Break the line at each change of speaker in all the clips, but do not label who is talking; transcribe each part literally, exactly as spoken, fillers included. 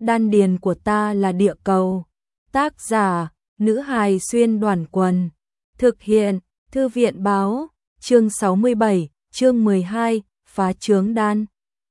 đan điền của ta là địa cầu. Tác giả, nữ hài xuyên đoàn quần. Thực hiện, thư viện báo, chương sáu mươi bảy, chương mười hai, phá chướng đan.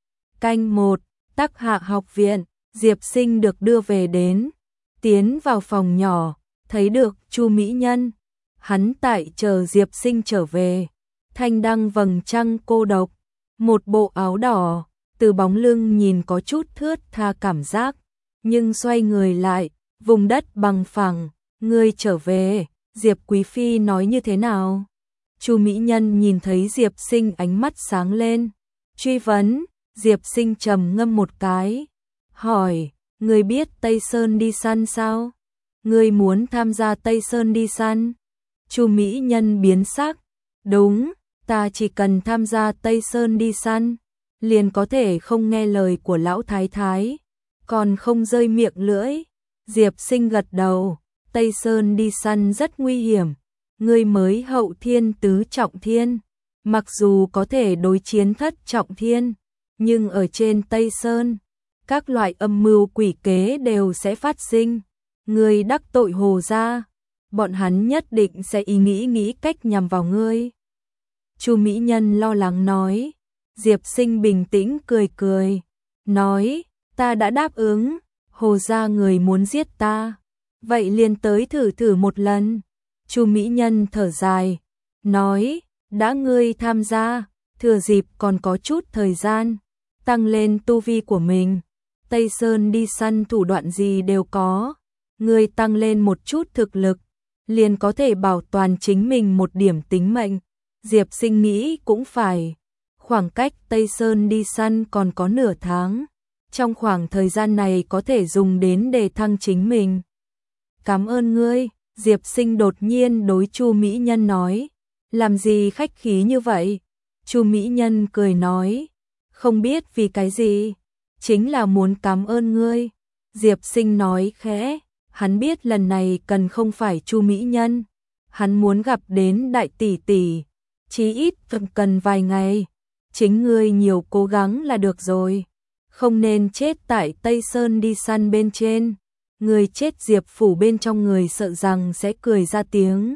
Canh một, Tắc Hạ học viện, Diệp Sinh được đưa về đến, tiến vào phòng nhỏ, thấy được Chu Mỹ Nhân. Hắn tại chờ Diệp Sinh trở về, thanh đăng vầng trăng cô độc, một bộ áo đỏ, từ bóng lưng nhìn có chút thướt tha cảm giác, nhưng xoay người lại, vùng đất bằng phẳng, ngươi trở về, Diệp Quý Phi nói như thế nào? Chu Mỹ Nhân nhìn thấy Diệp Sinh ánh mắt sáng lên, truy vấn. Diệp Sinh trầm ngâm một cái, hỏi, ngươi biết Tây Sơn đi săn sao? Ngươi muốn tham gia Tây Sơn đi săn? Chu Mỹ Nhân biến sắc, đúng, ta chỉ cần tham gia Tây Sơn đi săn, liền có thể không nghe lời của lão thái thái, còn không rơi miệng lưỡi. Diệp Sinh gật đầu, Tây Sơn đi săn rất nguy hiểm, ngươi mới hậu thiên tứ trọng thiên, mặc dù có thể đối chiến thất trọng thiên, nhưng ở trên Tây Sơn, các loại âm mưu quỷ kế đều sẽ phát sinh. Ngươi đắc tội Hồ gia, bọn hắn nhất định sẽ ý nghĩ nghĩ cách nhằm vào ngươi. Chu Mỹ Nhân lo lắng nói. Diệp Sinh bình tĩnh cười cười, nói, ta đã đáp ứng, Hồ gia người muốn giết ta, vậy liền tới thử thử một lần. Chu Mỹ Nhân thở dài, nói, đã ngươi tham gia, thừa dịp còn có chút thời gian, tăng lên tu vi của mình. Tây Sơn đi săn thủ đoạn gì đều có, ngươi tăng lên một chút thực lực, liền có thể bảo toàn chính mình một điểm tính mệnh. Diệp Sinh nghĩ cũng phải, khoảng cách Tây Sơn đi săn còn có nửa tháng, trong khoảng thời gian này có thể dùng đến để thăng chính mình. Cảm ơn ngươi, Diệp Sinh đột nhiên đối Chu Mỹ Nhân nói, làm gì khách khí như vậy? Chu Mỹ Nhân cười nói, không biết vì cái gì, chính là muốn cảm ơn ngươi. Diệp Sinh nói khẽ, hắn biết lần này cần không phải Chu Mỹ Nhân, hắn muốn gặp đến đại tỷ tỷ, chí ít cần vài ngày, chính ngươi nhiều cố gắng là được rồi, không nên chết tại Tây Sơn đi săn bên trên, người chết Diệp phủ bên trong người sợ rằng sẽ cười ra tiếng.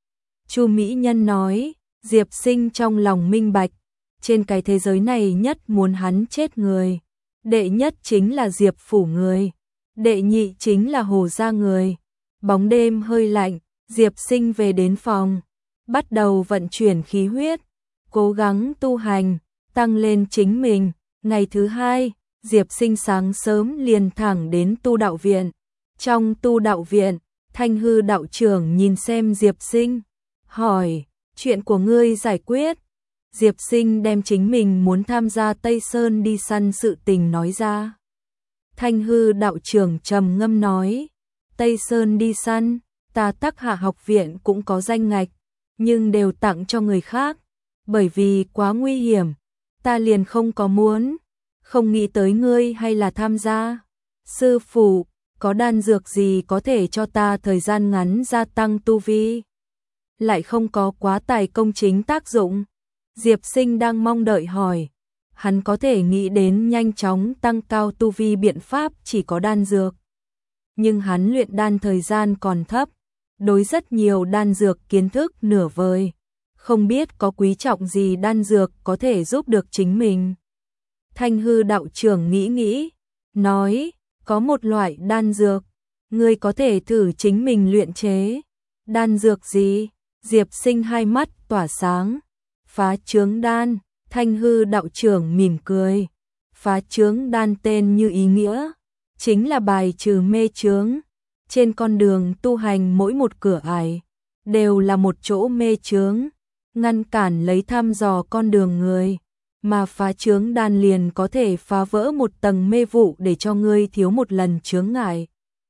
Chu Mỹ Nhân nói, Diệp Sinh trong lòng minh bạch, trên cái thế giới này nhất muốn hắn chết người, đệ nhất chính là Diệp phủ người, đệ nhị chính là Hồ gia người. Bóng đêm hơi lạnh, Diệp Sinh về đến phòng, bắt đầu vận chuyển khí huyết, cố gắng tu hành, tăng lên chính mình. Ngày thứ hai, Diệp Sinh sáng sớm liền thẳng đến tu đạo viện. Trong tu đạo viện, Thanh Hư đạo trưởng nhìn xem Diệp Sinh, hỏi, chuyện của ngươi giải quyết. Diệp Sinh đem chính mình muốn tham gia Tây Sơn đi săn sự tình nói ra. Thanh Hư đạo trưởng trầm ngâm nói, Tây Sơn đi săn, ta Tắc Hạ học viện cũng có danh ngạch, nhưng đều tặng cho người khác, bởi vì quá nguy hiểm, ta liền không có muốn, không nghĩ tới ngươi hay là tham gia. Sư phụ, có đan dược gì có thể cho ta thời gian ngắn gia tăng tu vi, lại không có quá tài công chính tác dụng? Diệp Sinh đang mong đợi hỏi, hắn có thể nghĩ đến nhanh chóng tăng cao tu vi biện pháp chỉ có đan dược, nhưng hắn luyện đan thời gian còn thấp, đối rất nhiều đan dược kiến thức nửa vời, không biết có quý trọng gì đan dược có thể giúp được chính mình. Thanh Hư đạo trưởng nghĩ nghĩ, nói, có một loại đan dược, ngươi có thể thử chính mình luyện chế. Đan dược gì? Diệp Sinh hai mắt tỏa sáng. Phá chướng đan. Thanh Hư đạo trưởng mỉm cười. Phá chướng đan tên như ý nghĩa, chính là bài trừ mê chướng. Trên con đường tu hành mỗi một cửa ải đều là một chỗ mê chướng, ngăn cản lấy thăm dò con đường người, mà phá chướng đan liền có thể phá vỡ một tầng mê vụ để cho ngươi thiếu một lần chướng ngại.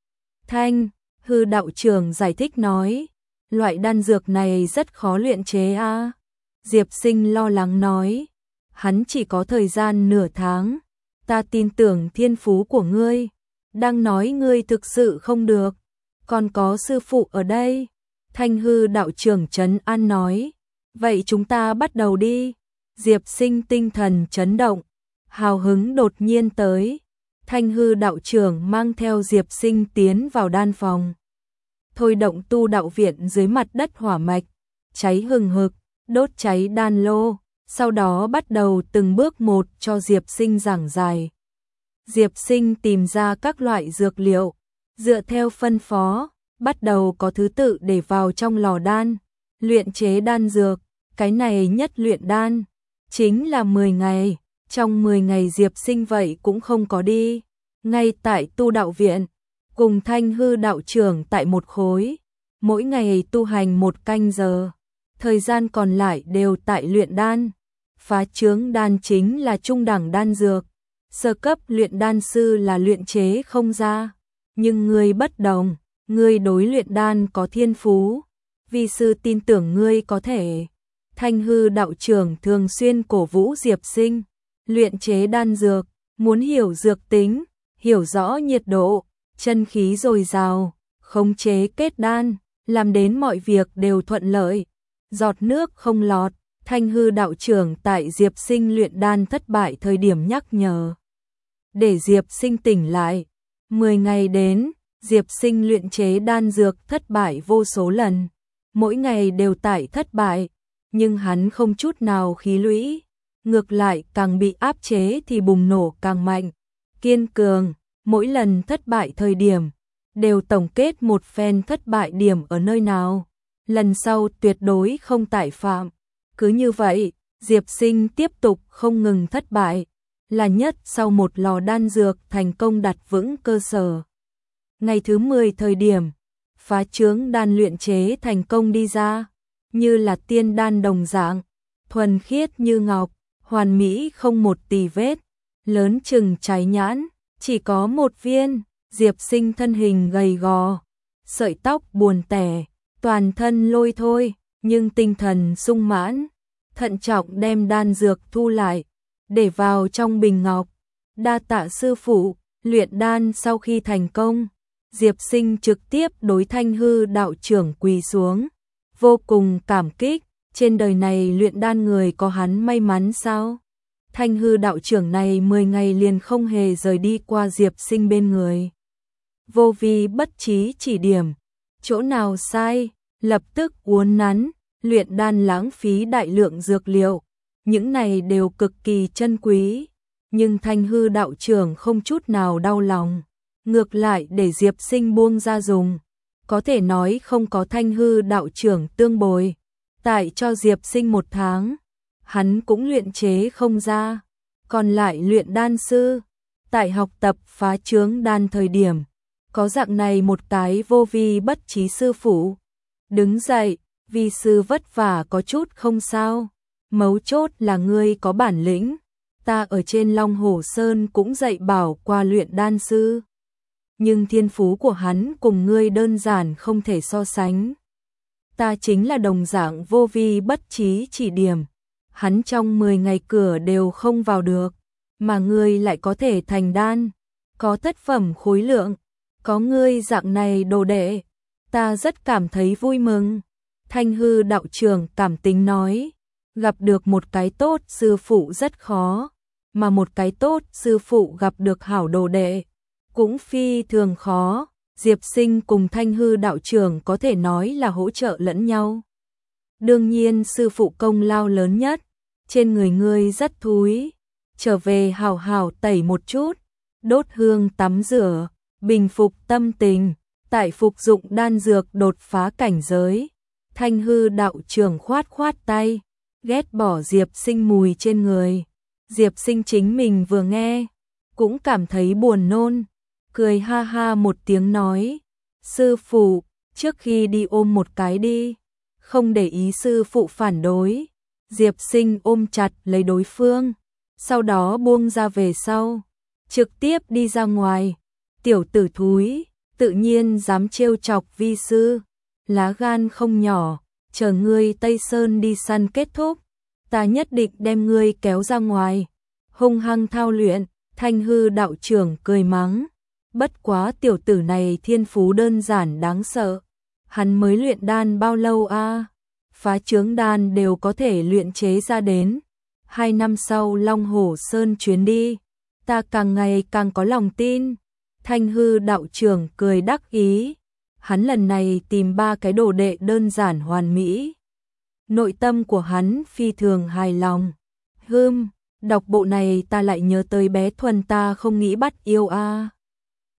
Thanh Hư đạo trưởng giải thích nói, loại đan dược này rất khó luyện chế a. À? Diệp Sinh lo lắng nói, hắn chỉ có thời gian nửa tháng, ta tin tưởng thiên phú của ngươi, đang nói ngươi thực sự không được, còn có sư phụ ở đây. Thanh Hư đạo trưởng trấn an nói, vậy chúng ta bắt đầu đi. Diệp Sinh tinh thần chấn động, hào hứng đột nhiên tới. Thanh hư đạo trưởng mang theo Diệp Sinh tiến vào đan phòng. Thôi động tu đạo viện dưới mặt đất hỏa mạch, cháy hừng hực, đốt cháy đan lô, sau đó bắt đầu từng bước một cho Diệp Sinh giảng giải. Diệp Sinh tìm ra các loại dược liệu, dựa theo phân phó, bắt đầu có thứ tự để vào trong lò đan, luyện chế đan dược, cái này nhất luyện đan, chính là mười ngày, trong mười ngày Diệp Sinh vậy cũng không có đi, ngay tại tu đạo viện, cùng Thanh hư đạo trưởng tại một khối, mỗi ngày tu hành một canh giờ, thời gian còn lại đều tại luyện đan, phá chướng đan chính là trung đẳng đan dược, sơ cấp luyện đan sư là luyện chế không ra, nhưng ngươi bất đồng, ngươi đối luyện đan có thiên phú, vi sư tin tưởng ngươi có thể. Thanh hư đạo trưởng thường xuyên cổ vũ Diệp Sinh, luyện chế đan dược, muốn hiểu dược tính, hiểu rõ nhiệt độ, chân khí dồi dào, khống chế kết đan, làm đến mọi việc đều thuận lợi, giọt nước không lọt. Thanh hư đạo trưởng tại Diệp Sinh luyện đan thất bại thời điểm nhắc nhở, để Diệp Sinh tỉnh lại. Mười ngày đến, Diệp Sinh luyện chế đan dược thất bại vô số lần, mỗi ngày đều tại thất bại, nhưng hắn không chút nào khí lũy, ngược lại càng bị áp chế thì bùng nổ càng mạnh, kiên cường, mỗi lần thất bại thời điểm, đều tổng kết một phen thất bại điểm ở nơi nào, lần sau tuyệt đối không tái phạm. Cứ như vậy, Diệp Sinh tiếp tục không ngừng thất bại, là nhất sau một lò đan dược thành công đặt vững cơ sở. Ngày thứ mười thời điểm, phá chướng đan luyện chế thành công đi ra, như là tiên đan đồng dạng, thuần khiết như ngọc, hoàn mỹ không một tì vết, lớn chừng trái nhãn, chỉ có một viên. Diệp Sinh thân hình gầy gò, sợi tóc buồn tẻ, toàn thân lôi thôi, nhưng tinh thần sung mãn, thận trọng đem đan dược thu lại, để vào trong bình ngọc. Đa tạ sư phụ. Luyện đan sau khi thành công, Diệp Sinh trực tiếp đối Thanh hư đạo trưởng quỳ xuống, vô cùng cảm kích, trên đời này luyện đan người có hắn may mắn sao? Thanh hư đạo trưởng này mười ngày liền không hề rời đi qua Diệp Sinh bên người. Vô vi bất trí chỉ điểm, chỗ nào sai, lập tức uốn nắn, luyện đan lãng phí đại lượng dược liệu, những này đều cực kỳ chân quý, nhưng Thanh hư đạo trưởng không chút nào đau lòng, ngược lại để Diệp Sinh buông ra dùng, có thể nói không có Thanh hư đạo trưởng tương bồi, tại cho Diệp Sinh một tháng, hắn cũng luyện chế không ra, còn lại luyện đan sư, tại học tập phá chướng đan thời điểm, có dạng này một cái vô vi bất trí sư phụ, đứng dậy, vi sư vất vả có chút không sao, mấu chốt là ngươi có bản lĩnh, ta ở trên Long Hổ Sơn cũng dạy bảo qua luyện đan sư, nhưng thiên phú của hắn cùng ngươi đơn giản không thể so sánh. Ta chính là đồng dạng vô vi bất trí chỉ điểm, hắn trong mười ngày cửa đều không vào được, mà ngươi lại có thể thành đan, có thất phẩm khối lượng, có ngươi dạng này đồ đệ, ta rất cảm thấy vui mừng. Thanh hư đạo trưởng cảm tính nói, gặp được một cái tốt sư phụ rất khó, mà một cái tốt sư phụ gặp được hảo đồ đệ, cũng phi thường khó. Diệp Sinh cùng Thanh hư đạo trưởng có thể nói là hỗ trợ lẫn nhau. Đương nhiên sư phụ công lao lớn nhất, trên người ngươi rất thúi, trở về hào hào tẩy một chút, đốt hương tắm rửa, bình phục tâm tình, tại phục dụng đan dược đột phá cảnh giới. Thanh hư đạo trưởng khoát khoát tay, ghét bỏ Diệp Sinh mùi trên người. Diệp Sinh chính mình vừa nghe, cũng cảm thấy buồn nôn, cười ha ha một tiếng nói, sư phụ, trước khi đi ôm một cái đi, không để ý sư phụ phản đối. Diệp Sinh ôm chặt lấy đối phương, sau đó buông ra về sau, trực tiếp đi ra ngoài. Tiểu tử thúi, tự nhiên dám trêu chọc vi sư, lá gan không nhỏ, chờ ngươi Tây Sơn đi săn kết thúc, ta nhất định đem ngươi kéo ra ngoài, hung hăng thao luyện. Thanh hư đạo trưởng cười mắng, bất quá tiểu tử này thiên phú đơn giản đáng sợ, hắn mới luyện đan bao lâu a? À? Phá chướng đan đều có thể luyện chế ra đến. Hai năm sau Long Hổ Sơn chuyến đi, ta càng ngày càng có lòng tin. Thanh hư đạo trưởng cười đắc ý. Hắn lần này tìm ba cái đồ đệ đơn giản hoàn mỹ. Nội tâm của hắn phi thường hài lòng. Hưm, đọc bộ này ta lại nhớ tới bé Thuần ta không nghĩ bắt yêu a. À.